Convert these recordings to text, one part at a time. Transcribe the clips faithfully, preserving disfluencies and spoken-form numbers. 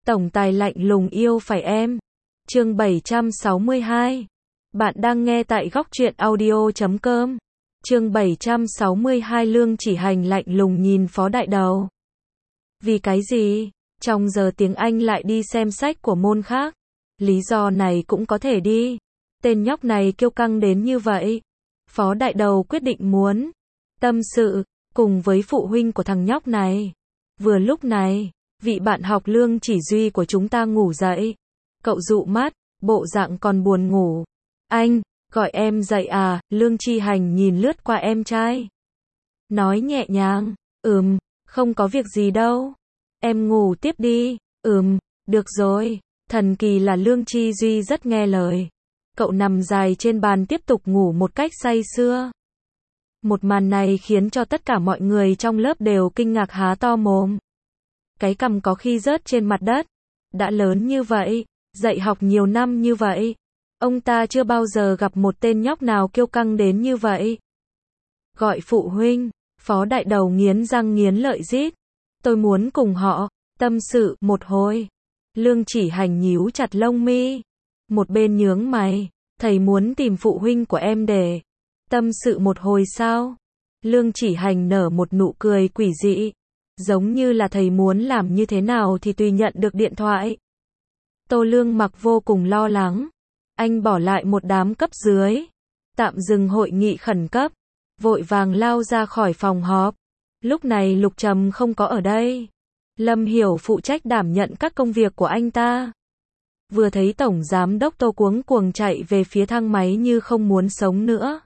Tổng tài lạnh lùng yêu phải em. Chương bảy trăm sáu mươi hai. Bạn đang nghe tại góc truyện audio chấm com. Chương bảy trăm sáu mươi hai. Lương Chỉ Hành lạnh lùng nhìn Phó Đại Đầu. Vì cái gì? Trong giờ tiếng Anh lại đi xem sách của môn khác. Lý do này cũng có thể đi. Tên nhóc này kiêu căng đến như vậy. Phó Đại Đầu quyết định muốn tâm sự cùng với phụ huynh của thằng nhóc này. Vừa lúc này, vị bạn học Lương Chỉ Duy của chúng ta ngủ dậy. Cậu dụ mắt, bộ dạng còn buồn ngủ. Anh, gọi em dậy à? Lương Chỉ Hành nhìn lướt qua em trai. Nói nhẹ nhàng, ừm, không có việc gì đâu. Em ngủ tiếp đi. Ừm, được rồi. Thần kỳ là Lương Chỉ Duy rất nghe lời. Cậu nằm dài trên bàn tiếp tục ngủ một cách say sưa. Một màn này khiến cho tất cả mọi người trong lớp đều kinh ngạc há to mồm. Cái cằm có khi rớt trên mặt đất. Đã lớn như vậy, dạy học nhiều năm như vậy, ông ta chưa bao giờ gặp một tên nhóc nào kiêu căng đến như vậy. Gọi phụ huynh, Phó Đại Đầu nghiến răng nghiến lợi rít. Tôi muốn cùng họ tâm sự một hồi. Lương Chỉ Hành nhíu chặt lông mi. Một bên nhướng mày, thầy muốn tìm phụ huynh của em để tâm sự một hồi sao? Lương Chỉ Hành nở một nụ cười quỷ dị. Giống như là thầy muốn làm như thế nào thì tùy nhận được điện thoại. Tô Lương Mặc vô cùng lo lắng. Anh bỏ lại một đám cấp dưới. Tạm dừng hội nghị khẩn cấp. Vội vàng lao ra khỏi phòng họp. Lúc này Lục Trầm không có ở đây. Lâm Hiểu phụ trách đảm nhận các công việc của anh ta. Vừa thấy Tổng Giám Đốc Tô cuống cuồng chạy về phía thang máy như không muốn sống nữa.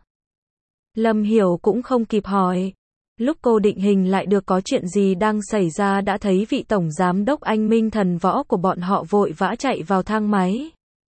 Lâm Hiểu cũng không kịp hỏi. Lúc cô định hình lại được có chuyện gì đang xảy ra đã thấy vị Tổng Giám Đốc anh minh thần võ của bọn họ vội vã chạy vào thang máy.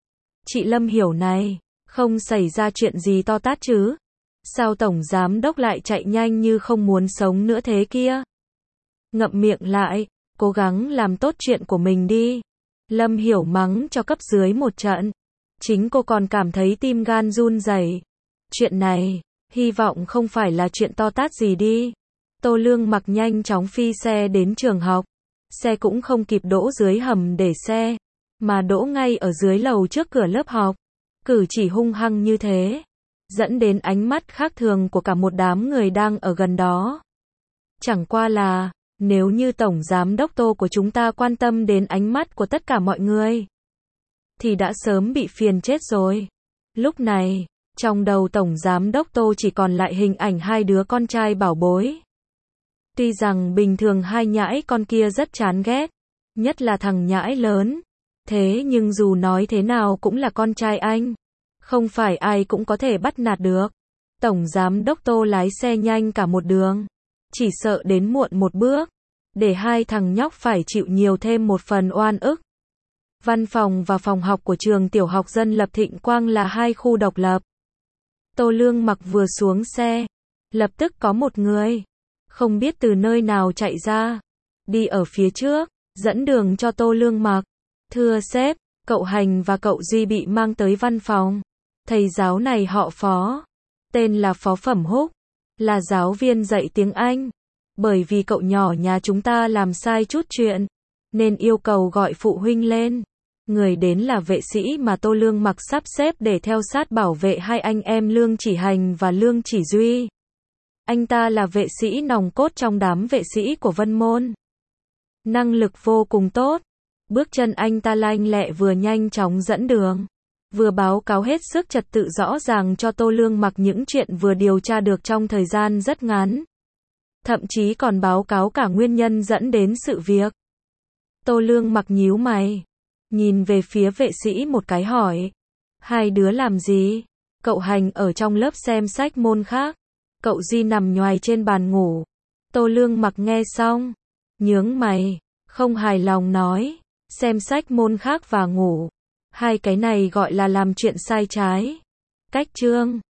Chị Lâm Hiểu này, không xảy ra chuyện gì to tát chứ? Sao Tổng Giám Đốc lại chạy nhanh như không muốn sống nữa thế kia? Ngậm miệng lại, cố gắng làm tốt chuyện của mình đi. Lâm Hiểu mắng cho cấp dưới một trận. Chính cô còn cảm thấy tim gan run rẩy. Chuyện này, hy vọng không phải là chuyện to tát gì đi. Tô Lương Mặc nhanh chóng phi xe đến trường học. Xe cũng không kịp đỗ dưới hầm để xe, mà đỗ ngay ở dưới lầu trước cửa lớp học. Cử chỉ hung hăng như thế, dẫn đến ánh mắt khác thường của cả một đám người đang ở gần đó. Chẳng qua là, nếu như Tổng Giám Đốc Tô của chúng ta quan tâm đến ánh mắt của tất cả mọi người, thì đã sớm bị phiền chết rồi. Lúc này, trong đầu Tổng Giám Đốc Tô chỉ còn lại hình ảnh hai đứa con trai bảo bối. Tuy rằng bình thường hai nhãi con kia rất chán ghét, nhất là thằng nhãi lớn. Thế nhưng dù nói thế nào cũng là con trai anh. Không phải ai cũng có thể bắt nạt được. Tổng Giám Đốc Tô lái xe nhanh cả một đường. Chỉ sợ đến muộn một bước. Để hai thằng nhóc phải chịu nhiều thêm một phần oan ức. Văn phòng và phòng học của trường tiểu học dân lập Thịnh Quang là hai khu độc lập. Tô Lương Mặc vừa xuống xe. Lập tức có một người. Không biết từ nơi nào chạy ra. Đi ở phía trước. Dẫn đường cho Tô Lương Mặc. Thưa sếp, cậu Hành và cậu Duy bị mang tới văn phòng. Thầy giáo này họ Phó. Tên là Phó Phẩm Húc. Là giáo viên dạy tiếng Anh. Bởi vì cậu nhỏ nhà chúng ta làm sai chút chuyện, nên yêu cầu gọi phụ huynh lên. Người đến là vệ sĩ mà Tô Lương Mặc sắp xếp để theo sát bảo vệ hai anh em Lương Chỉ Hành và Lương Chỉ Duy. Anh ta là vệ sĩ nòng cốt trong đám vệ sĩ của Vân Môn. Năng lực vô cùng tốt. Bước chân anh ta lanh lẹ vừa nhanh chóng dẫn đường, vừa báo cáo hết sức trật tự rõ ràng cho Tô Lương Mặc những chuyện vừa điều tra được trong thời gian rất ngắn. Thậm chí còn báo cáo cả nguyên nhân dẫn đến sự việc. Tô Lương Mặc nhíu mày, nhìn về phía vệ sĩ một cái hỏi. Hai đứa làm gì? Cậu Hành ở trong lớp xem sách môn khác. Cậu Duy nằm nhoài trên bàn ngủ. Tô Lương Mặc nghe xong, nhướng mày, không hài lòng nói. Xem sách môn khác và ngủ. Hai cái này gọi là làm chuyện sai trái. Cách chương.